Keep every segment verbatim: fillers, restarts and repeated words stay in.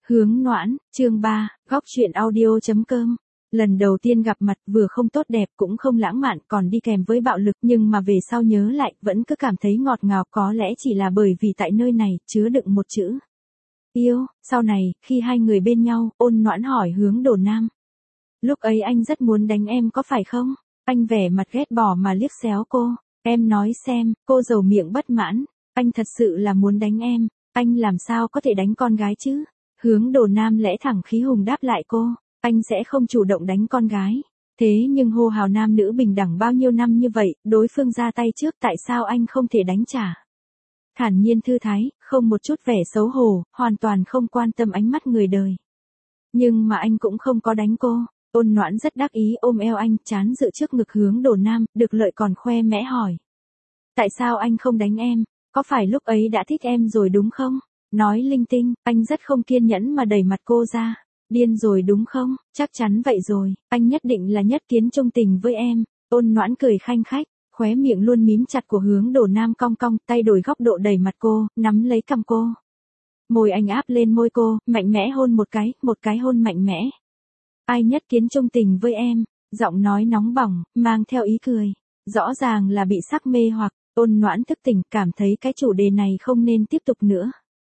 Hướng Noãn, chương ba, góc chuyện audio.com. Lần đầu tiên gặp mặt vừa không tốt đẹp cũng không lãng mạn còn đi kèm với bạo lực, nhưng mà về sau nhớ lại vẫn cứ cảm thấy ngọt ngào, có lẽ chỉ là bởi vì tại nơi này chứa đựng một chữ yêu. Sau này, khi hai người bên nhau, Ôn Noãn hỏi Hướng Đồ Nam. Lúc ấy anh rất muốn đánh em có phải không? Anh vẻ mặt ghét bỏ mà liếc xéo cô. Em nói xem, cô dầu miệng bất mãn. Anh thật sự là muốn đánh em, anh làm sao có thể đánh con gái chứ? Hướng Đồ Nam lẽ thẳng khí hùng đáp lại cô, anh sẽ không chủ động đánh con gái. Thế nhưng hô hào nam nữ bình đẳng bao nhiêu năm như vậy, đối phương ra tay trước tại sao anh không thể đánh trả? Thản nhiên thư thái, không một chút vẻ xấu hổ, hoàn toàn không quan tâm ánh mắt người đời. Nhưng mà anh cũng không có đánh cô. Ôn Noãn rất đắc ý ôm eo anh, trán dựa trước ngực Hướng Đồ Nam, được lợi còn khoe mẽ hỏi. Tại sao anh không đánh em? Có phải lúc ấy đã thích em rồi đúng không? Nói linh tinh, anh rất không kiên nhẫn mà đẩy mặt cô ra. Điên rồi đúng không? Chắc chắn vậy rồi, anh nhất định là nhất kiến trung tình với em. Ôn Noãn cười khanh khách, khóe miệng luôn mím chặt của Hướng Đồ Nam cong cong, tay đổi góc độ đẩy mặt cô, nắm lấy cằm cô. Môi anh áp lên môi cô, mạnh mẽ hôn một cái, một cái hôn mạnh mẽ. Ai nhất kiến trung tình với em? Giọng nói nóng bỏng, mang theo ý cười. Rõ ràng là bị sắc mê hoặc. Ôn Noãn thức tỉnh, cảm thấy cái chủ đề này không nên tiếp tục nữa.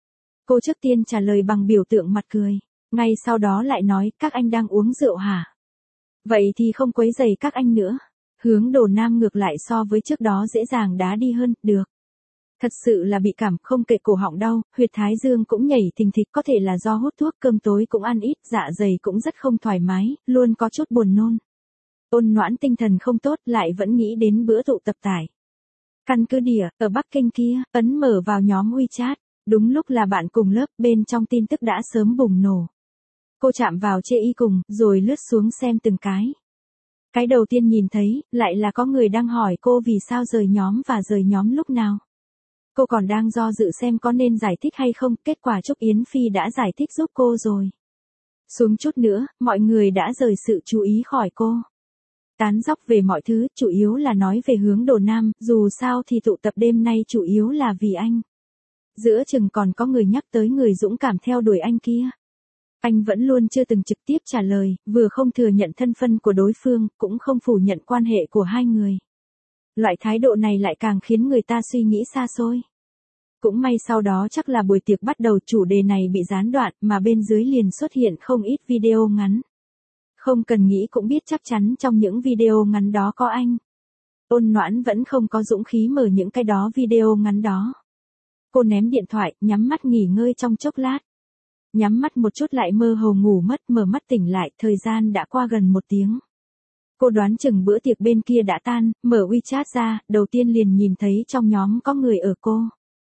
Cô trước tiên trả lời bằng biểu tượng mặt cười. Ngay sau đó lại nói, các anh đang uống rượu hả? Vậy thì không quấy rầy các anh nữa. Hướng Đồ Nam ngược lại so với trước đó dễ dàng đá đi hơn, được. Thật sự là bị cảm, không kệ cổ họng đau, huyệt thái dương cũng nhảy thình thịch, có thể là do hút thuốc, cơm tối cũng ăn ít, dạ dày cũng rất không thoải mái, luôn có chút buồn nôn. Ôn Noãn tinh thần không tốt, lại vẫn nghĩ đến bữa tụ tập tải. Căn cứ địa, ở Bắc Kinh kia, ấn mở vào nhóm WeChat. Đúng lúc là bạn cùng lớp, bên trong tin tức đã sớm bùng nổ. Cô chạm vào chê y cùng, rồi lướt xuống xem từng cái. Cái đầu tiên nhìn thấy, lại là có người đang hỏi cô vì sao rời nhóm và rời nhóm lúc nào. Cô còn đang do dự xem có nên giải thích hay không, kết quả Trúc Yến Phi đã giải thích giúp cô rồi. Xuống chút nữa, mọi người đã rời sự chú ý khỏi cô. Tán dóc về mọi thứ, chủ yếu là nói về Hướng Đồ Nam, dù sao thì tụ tập đêm nay chủ yếu là vì anh. Giữa chừng còn có người nhắc tới người dũng cảm theo đuổi anh kia. Anh vẫn luôn chưa từng trực tiếp trả lời, vừa không thừa nhận thân phận của đối phương, cũng không phủ nhận quan hệ của hai người. Loại thái độ này lại càng khiến người ta suy nghĩ xa xôi. Cũng may sau đó chắc là buổi tiệc bắt đầu chủ đề này bị gián đoạn, mà bên dưới liền xuất hiện không ít video ngắn. Không cần nghĩ cũng biết chắc chắn trong những video ngắn đó có anh. Ôn Noãn vẫn không có dũng khí mở những cái đó video ngắn đó. Cô ném điện thoại, nhắm mắt nghỉ ngơi trong chốc lát. Nhắm mắt một chút lại mơ hồ ngủ mất, mở mắt tỉnh lại, thời gian đã qua gần một tiếng. Cô đoán chừng bữa tiệc bên kia đã tan, mở WeChat ra, đầu tiên liền nhìn thấy trong nhóm có người ở cô.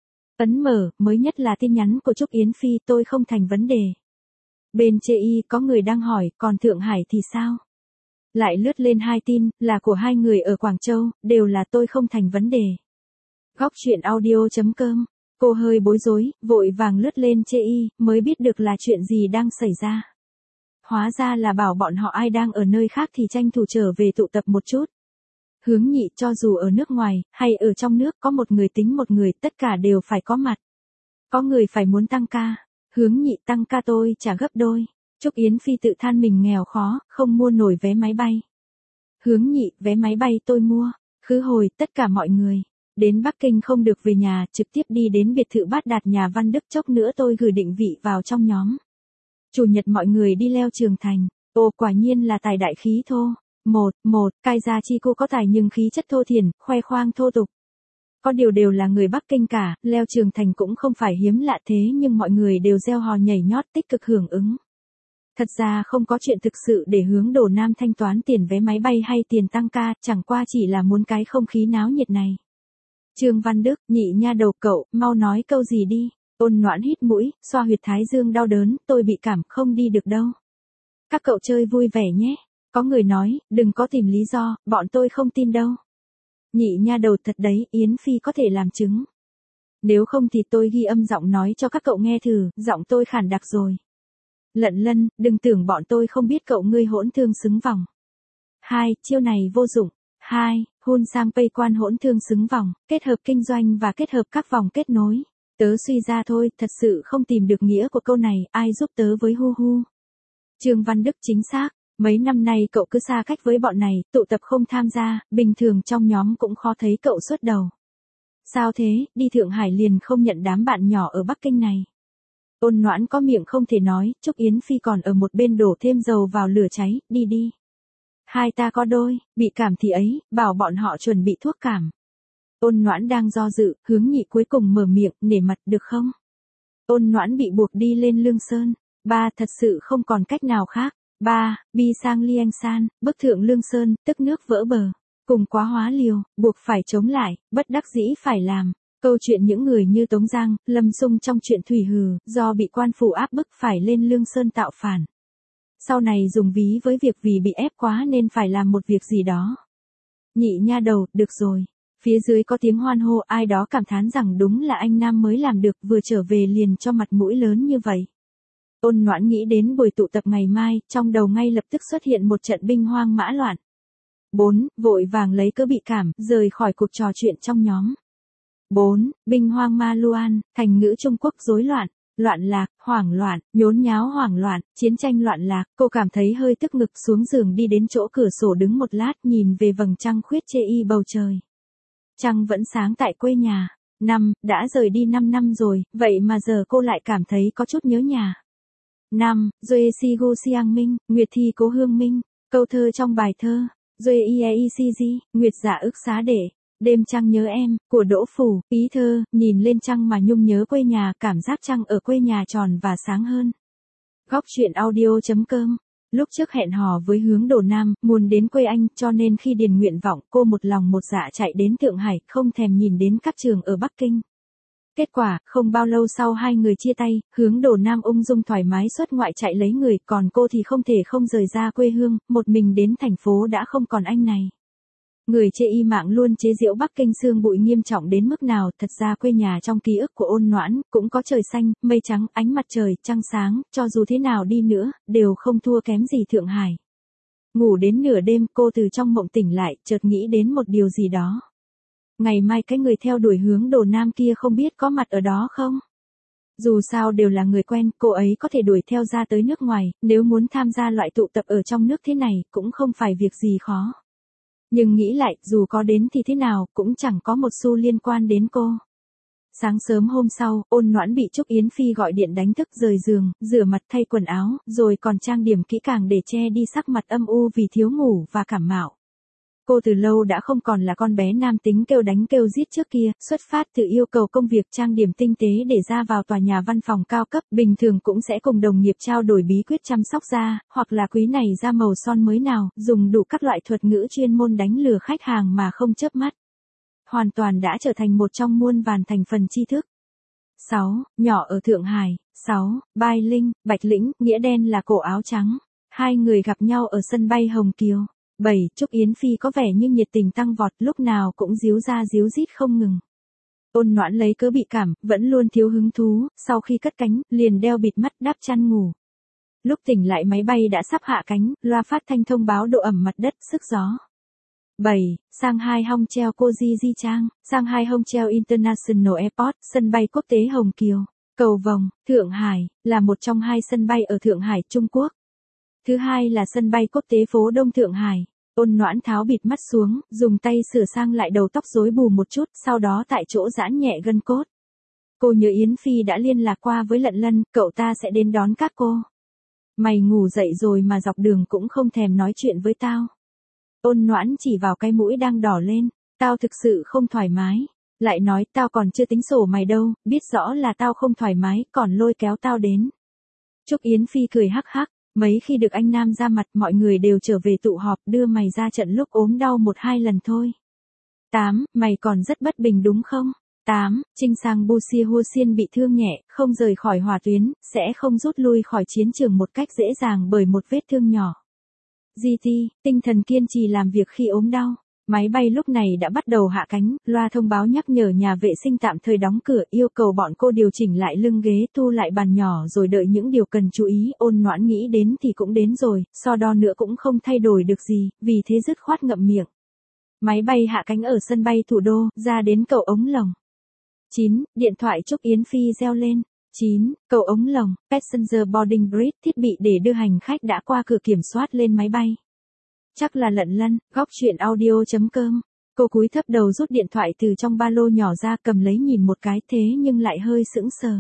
Ấn mở, mới nhất là tin nhắn của Trúc Yến Phi, tôi không thành vấn đề. Bên chê y có người đang hỏi, còn Thượng Hải thì sao? Lại lướt lên hai tin, là của hai người ở Quảng Châu, đều là tôi không thành vấn đề. Góc chuyện audio.com. Cô hơi bối rối, vội vàng lướt lên chê y, mới biết được là chuyện gì đang xảy ra. Hóa ra là bảo bọn họ ai đang ở nơi khác thì tranh thủ trở về tụ tập một chút. Hướng Nhị cho dù ở nước ngoài, hay ở trong nước có một người tính một người, tất cả đều phải có mặt. Có người phải muốn tăng ca. Hướng Nhị tăng ca tôi trả gấp đôi. Trúc Yến Phi tự than mình nghèo khó, không mua nổi vé máy bay. Hướng Nhị, vé máy bay tôi mua. Khứ hồi, tất cả mọi người. Đến Bắc Kinh không được về nhà, trực tiếp đi đến biệt thự Bát Đạt nhà Văn Đức, chốc nữa tôi gửi định vị vào trong nhóm. Chủ nhật mọi người đi leo Trường Thành. Ồ, quả nhiên là tài đại khí thô. Một, một, Cai Gia Chi cô có tài nhưng khí chất thô thiển, khoe khoang thô tục. Có điều đều là người Bắc Kinh cả, leo Trường Thành cũng không phải hiếm lạ thế nhưng mọi người đều reo hò nhảy nhót tích cực hưởng ứng. Thật ra không có chuyện thực sự để Hướng Đồ Nam thanh toán tiền vé máy bay hay tiền tăng ca, chẳng qua chỉ là muốn cái không khí náo nhiệt này. Trương Văn Đức, nhị nha đầu cậu, mau nói câu gì đi. Ôn Noãn hít mũi, xoa huyệt thái dương đau đớn, tôi bị cảm, không đi được đâu. Các cậu chơi vui vẻ nhé. Có người nói, đừng có tìm lý do, bọn tôi không tin đâu. Nhị nha đầu thật đấy, Yến Phi có thể làm chứng. Nếu không thì tôi ghi âm giọng nói cho các cậu nghe thử, giọng tôi khản đặc rồi. Lận Lân, đừng tưởng bọn tôi không biết cậu ngươi hỗn thương xứng vòng. Hai, chiêu này vô dụng. Hai, Hun Sang Pei quan hỗn thương xứng vòng, kết hợp kinh doanh và kết hợp các vòng kết nối. Tớ suy ra thôi, thật sự không tìm được nghĩa của câu này, ai giúp tớ với hu hu. Trương Văn Đức chính xác, mấy năm nay cậu cứ xa cách với bọn này, tụ tập không tham gia, bình thường trong nhóm cũng khó thấy cậu xuất đầu. Sao thế, đi Thượng Hải liền không nhận đám bạn nhỏ ở Bắc Kinh này. Ôn Noãn có miệng không thể nói, Trúc Yến Phi còn ở một bên đổ thêm dầu vào lửa cháy, đi đi. Hai ta có đôi, bị cảm thì ấy, bảo bọn họ chuẩn bị thuốc cảm. Ôn Noãn đang do dự, hướng nhị cuối cùng mở miệng, nể mặt được không? Ôn Noãn bị buộc đi lên Lương Sơn. Ba, thật sự không còn cách nào khác. Ba, bi sang Liêng San, bức thượng Lương Sơn, tức nước vỡ bờ. Cùng quá hóa liều, buộc phải chống lại, bất đắc dĩ phải làm. Câu chuyện những người như Tống Giang, Lâm Sung trong chuyện Thủy Hừ, do bị quan phủ áp bức phải lên Lương Sơn tạo phản. Sau này dùng ví với việc vì bị ép quá nên phải làm một việc gì đó. Nhị nha đầu, được rồi. Phía dưới có tiếng hoan hô, ai đó cảm thán rằng đúng là anh Nam mới làm được, vừa trở về liền cho mặt mũi lớn như vậy. Ôn Noãn nghĩ đến buổi tụ tập ngày mai, trong đầu ngay lập tức xuất hiện một trận binh hoang mã loạn. bốn. Vội vàng lấy cớ bị cảm, rời khỏi cuộc trò chuyện trong nhóm. bốn. Binh hoang ma luan, thành ngữ Trung Quốc rối loạn, loạn lạc, hoảng loạn, nhốn nháo hoảng loạn, chiến tranh loạn lạc. Cô cảm thấy hơi tức ngực, xuống giường đi đến chỗ cửa sổ đứng một lát, nhìn về vầng trăng khuyết chê y bầu trời. Trăng vẫn sáng tại quê nhà. Năm, đã rời đi năm năm rồi, vậy mà giờ cô lại cảm thấy có chút nhớ nhà. Năm, Duê Si Gu Siang Minh, Nguyệt Thi Cố Hương Minh, câu thơ trong bài thơ, Duê Ie I Si Di, Nguyệt Dạ ức xá để, đêm trăng nhớ em, của Đỗ Phủ, ý thơ, nhìn lên trăng mà nhung nhớ quê nhà, cảm giác trăng ở quê nhà tròn và sáng hơn. Góc truyện audio chấm com. Lúc trước hẹn hò với Hướng Đồ Nam, muốn đến quê anh, cho nên khi điền nguyện vọng, cô một lòng một dạ chạy đến Thượng Hải, không thèm nhìn đến các trường ở Bắc Kinh. Kết quả, không bao lâu sau hai người chia tay, Hướng Đồ Nam ung dung thoải mái xuất ngoại chạy lấy người, còn cô thì không thể không rời ra quê hương, một mình đến thành phố đã không còn anh này. Người chê y mạng luôn chế giễu Bắc Kinh sương bụi nghiêm trọng đến mức nào, thật ra quê nhà trong ký ức của Ôn Noãn, cũng có trời xanh, mây trắng, ánh mặt trời, trăng sáng, cho dù thế nào đi nữa, đều không thua kém gì Thượng Hải. Ngủ đến nửa đêm, cô từ trong mộng tỉnh lại, chợt nghĩ đến một điều gì đó. Ngày mai cái người theo đuổi Hướng Đồ Nam kia không biết có mặt ở đó không? Dù sao đều là người quen, cô ấy có thể đuổi theo ra tới nước ngoài, nếu muốn tham gia loại tụ tập ở trong nước thế này, cũng không phải việc gì khó. Nhưng nghĩ lại, dù có đến thì thế nào, cũng chẳng có một xu liên quan đến cô. Sáng sớm hôm sau, Ôn Noãn bị Trúc Yến Phi gọi điện đánh thức, rời giường, rửa mặt thay quần áo, rồi còn trang điểm kỹ càng để che đi sắc mặt âm u vì thiếu ngủ và cảm mạo. Cô từ lâu đã không còn là con bé nam tính kêu đánh kêu giết trước kia, xuất phát từ yêu cầu công việc trang điểm tinh tế để ra vào tòa nhà văn phòng cao cấp, bình thường cũng sẽ cùng đồng nghiệp trao đổi bí quyết chăm sóc da, hoặc là quý này da màu son mới nào, dùng đủ các loại thuật ngữ chuyên môn đánh lừa khách hàng mà không chớp mắt. Hoàn toàn đã trở thành một trong muôn vàn thành phần tri thức. sáu. Nhỏ ở Thượng Hải. sáu. Bai Linh, Bạch Lĩnh, nghĩa đen là cổ áo trắng. Hai người gặp nhau ở sân bay Hồng Kiều. bảy. Trúc Yến Phi có vẻ như nhiệt tình tăng vọt, lúc nào cũng díu ra díu dít không ngừng. Ôn Noãn lấy cớ bị cảm, vẫn luôn thiếu hứng thú, sau khi cất cánh, liền đeo bịt mắt đắp chăn ngủ. Lúc tỉnh lại máy bay đã sắp hạ cánh, loa phát thanh thông báo độ ẩm mặt đất, sức gió. bảy. Shanghai Hongqiao Koji Ji Trang, Shanghai Hongqiao International Airport, sân bay quốc tế Hồng Kiều. Cầu Vồng, Thượng Hải, là một trong hai sân bay ở Thượng Hải, Trung Quốc. Thứ hai là sân bay quốc tế phố Đông Thượng Hải. Ôn Noãn tháo bịt mắt xuống, dùng tay sửa sang lại đầu tóc rối bù một chút, sau đó tại chỗ giãn nhẹ gân cốt. Cô nhớ Yến Phi đã liên lạc qua với Lận Lân, cậu ta sẽ đến đón các cô. Mày ngủ dậy rồi mà dọc đường cũng không thèm nói chuyện với tao. Ôn Noãn chỉ vào cái mũi đang đỏ lên, tao thực sự không thoải mái. Lại nói tao còn chưa tính sổ mày đâu, biết rõ là tao không thoải mái, còn lôi kéo tao đến. Trúc Yến Phi cười hắc hắc, mấy khi được anh Nam ra mặt mọi người đều trở về tụ họp, đưa mày ra trận lúc ốm đau một hai lần thôi. tám. Mày còn rất bất bình đúng không? tám. Trinh Sang Busia Hua Xiên bị thương nhẹ, không rời khỏi hỏa tuyến, sẽ không rút lui khỏi chiến trường một cách dễ dàng bởi một vết thương nhỏ. giê tê, tinh thần kiên trì làm việc khi ốm đau. Máy bay lúc này đã bắt đầu hạ cánh, loa thông báo nhắc nhở nhà vệ sinh tạm thời đóng cửa, yêu cầu bọn cô điều chỉnh lại lưng ghế, thu lại bàn nhỏ rồi đợi những điều cần chú ý. Ôn Noãn nghĩ đến thì cũng đến rồi, so đo nữa cũng không thay đổi được gì, vì thế dứt khoát ngậm miệng. Máy bay hạ cánh ở sân bay thủ đô, ra đến cầu Ống Lồng. chín. Điện thoại Trúc Yến Phi reo lên. chín. Cầu ống lồng, passenger boarding bridge, thiết bị để đưa hành khách đã qua cửa kiểm soát lên máy bay. Chắc là Lận Lân, góc chuyện audio chấm com. Cô cúi thấp đầu rút điện thoại từ trong ba lô nhỏ ra cầm lấy nhìn một cái thế nhưng lại hơi sững sờ.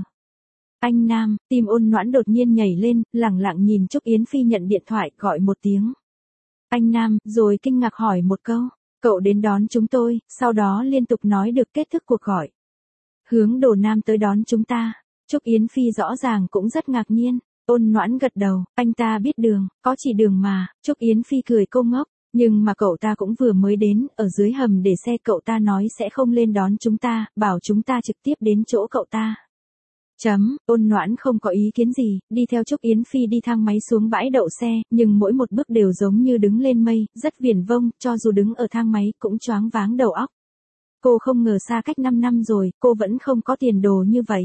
Anh Nam, tim Ôn Noãn đột nhiên nhảy lên, lẳng lặng nhìn Trúc Yến Phi nhận điện thoại gọi một tiếng. Anh Nam, rồi kinh ngạc hỏi một câu. Cậu đến đón chúng tôi, sau đó liên tục nói được kết thúc cuộc gọi. Hướng Đồ Nam tới đón chúng ta. Trúc Yến Phi rõ ràng cũng rất ngạc nhiên. Ôn Noãn gật đầu, anh ta biết đường, có chỉ đường mà. Trúc Yến Phi cười cô ngốc. Nhưng mà cậu ta cũng vừa mới đến, ở dưới hầm để xe cậu ta nói sẽ không lên đón chúng ta, bảo chúng ta trực tiếp đến chỗ cậu ta. Chấm, Ôn Noãn không có ý kiến gì, đi theo Trúc Yến Phi đi thang máy xuống bãi đậu xe, nhưng mỗi một bước đều giống như đứng lên mây, rất viển vông, cho dù đứng ở thang máy cũng choáng váng đầu óc. Cô không ngờ xa cách năm năm rồi, cô vẫn không có tiền đồ như vậy.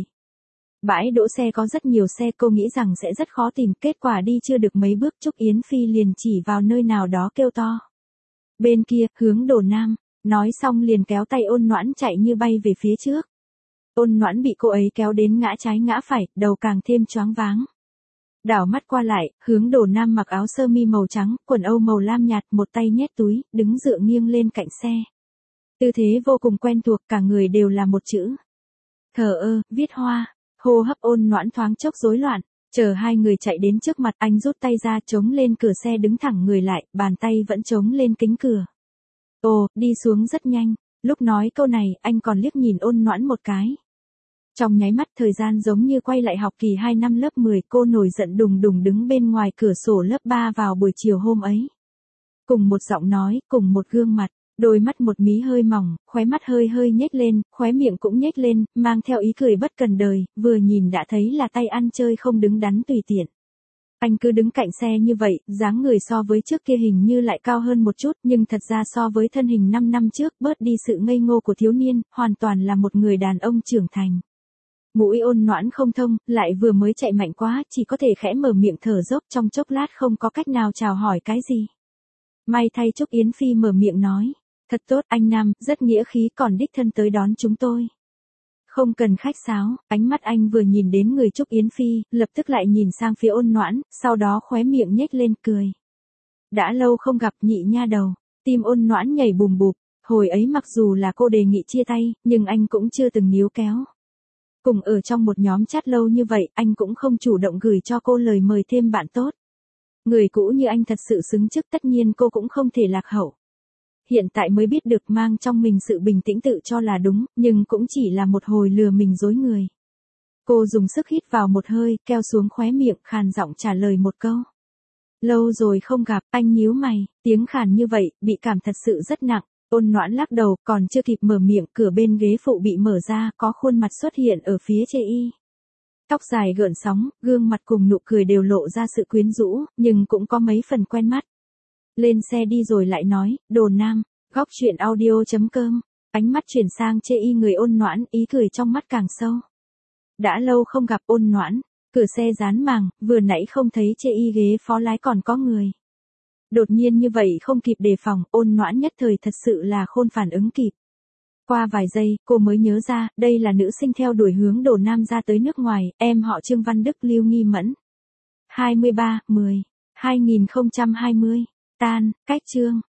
Bãi đỗ xe có rất nhiều xe, cô nghĩ rằng sẽ rất khó tìm, kết quả đi chưa được mấy bước Trúc Yến Phi liền chỉ vào nơi nào đó kêu to. Bên kia, hướng Đồ Nam, nói xong liền kéo tay Ôn Noãn chạy như bay về phía trước. Ôn Noãn bị cô ấy kéo đến ngã trái ngã phải, đầu càng thêm choáng váng. Đảo mắt qua lại, hướng Đồ Nam mặc áo sơ mi màu trắng, quần âu màu lam nhạt, một tay nhét túi, đứng dựa nghiêng lên cạnh xe. Tư thế vô cùng quen thuộc, cả người đều là một chữ. Thờ ơ, viết hoa. Hô hấp Ôn Noãn thoáng chốc rối loạn, chờ hai người chạy đến trước mặt anh rút tay ra chống lên cửa xe đứng thẳng người lại, bàn tay vẫn chống lên kính cửa. Ồ, đi xuống rất nhanh, lúc nói câu này anh còn liếc nhìn Ôn Noãn một cái. Trong nháy mắt thời gian giống như quay lại học kỳ hai năm lớp mười, cô nổi giận đùng đùng đứng bên ngoài cửa sổ lớp ba vào buổi chiều hôm ấy. Cùng một giọng nói, cùng một gương mặt. Đôi mắt một mí hơi mỏng, khóe mắt hơi hơi nhếch lên, khóe miệng cũng nhếch lên, mang theo ý cười bất cần đời, vừa nhìn đã thấy là tay ăn chơi không đứng đắn tùy tiện. Anh cứ đứng cạnh xe như vậy, dáng người so với trước kia hình như lại cao hơn một chút, nhưng thật ra so với thân hình năm năm trước, bớt đi sự ngây ngô của thiếu niên, hoàn toàn là một người đàn ông trưởng thành. Mũi Ôn Noãn không thông, lại vừa mới chạy mạnh quá, chỉ có thể khẽ mở miệng thở dốc, trong chốc lát không có cách nào chào hỏi cái gì. May thay Trúc Yến Phi mở miệng nói. Thật tốt anh Nam, rất nghĩa khí, còn đích thân tới đón chúng tôi. Không cần khách sáo, ánh mắt anh vừa nhìn đến người Trúc Yến Phi, lập tức lại nhìn sang phía Ôn Noãn, sau đó khóe miệng nhếch lên cười. Đã lâu không gặp nhị nha đầu, tim Ôn Noãn nhảy bùm bụp, hồi ấy mặc dù là cô đề nghị chia tay, nhưng anh cũng chưa từng níu kéo. Cùng ở trong một nhóm chat lâu như vậy, anh cũng không chủ động gửi cho cô lời mời thêm bạn tốt. Người cũ như anh thật sự xứng chức, tất nhiên cô cũng không thể lạc hậu. Hiện tại mới biết được mang trong mình sự bình tĩnh tự cho là đúng, nhưng cũng chỉ là một hồi lừa mình dối người. Cô dùng sức hít vào một hơi, keo xuống khóe miệng, khàn giọng trả lời một câu. Lâu rồi không gặp, anh nhíu mày, tiếng khàn như vậy, bị cảm thật sự rất nặng. Ôn Noãn lắc đầu, còn chưa kịp mở miệng, cửa bên ghế phụ bị mở ra, có khuôn mặt xuất hiện ở phía chê y. Tóc dài gợn sóng, gương mặt cùng nụ cười đều lộ ra sự quyến rũ, nhưng cũng có mấy phần quen mắt. Lên xe đi rồi lại nói, Đồ Nam, góc chuyện audio chấm com, ánh mắt chuyển sang chê y người Ôn Noãn, ý cười trong mắt càng sâu. Đã lâu không gặp Ôn Noãn, cửa xe dán màng, vừa nãy không thấy chê y ghế phó lái còn có người. Đột nhiên như vậy không kịp đề phòng, Ôn Noãn nhất thời thật sự là khôn phản ứng kịp. Qua vài giây, cô mới nhớ ra, đây là nữ sinh theo đuổi Hướng Đồ Nam ra tới nước ngoài, em họ Trương Văn Đức Lưu Nghi Mẫn. hai mươi ba, mười, hai nghìn không trăm hai mươi. Tan, cách chương.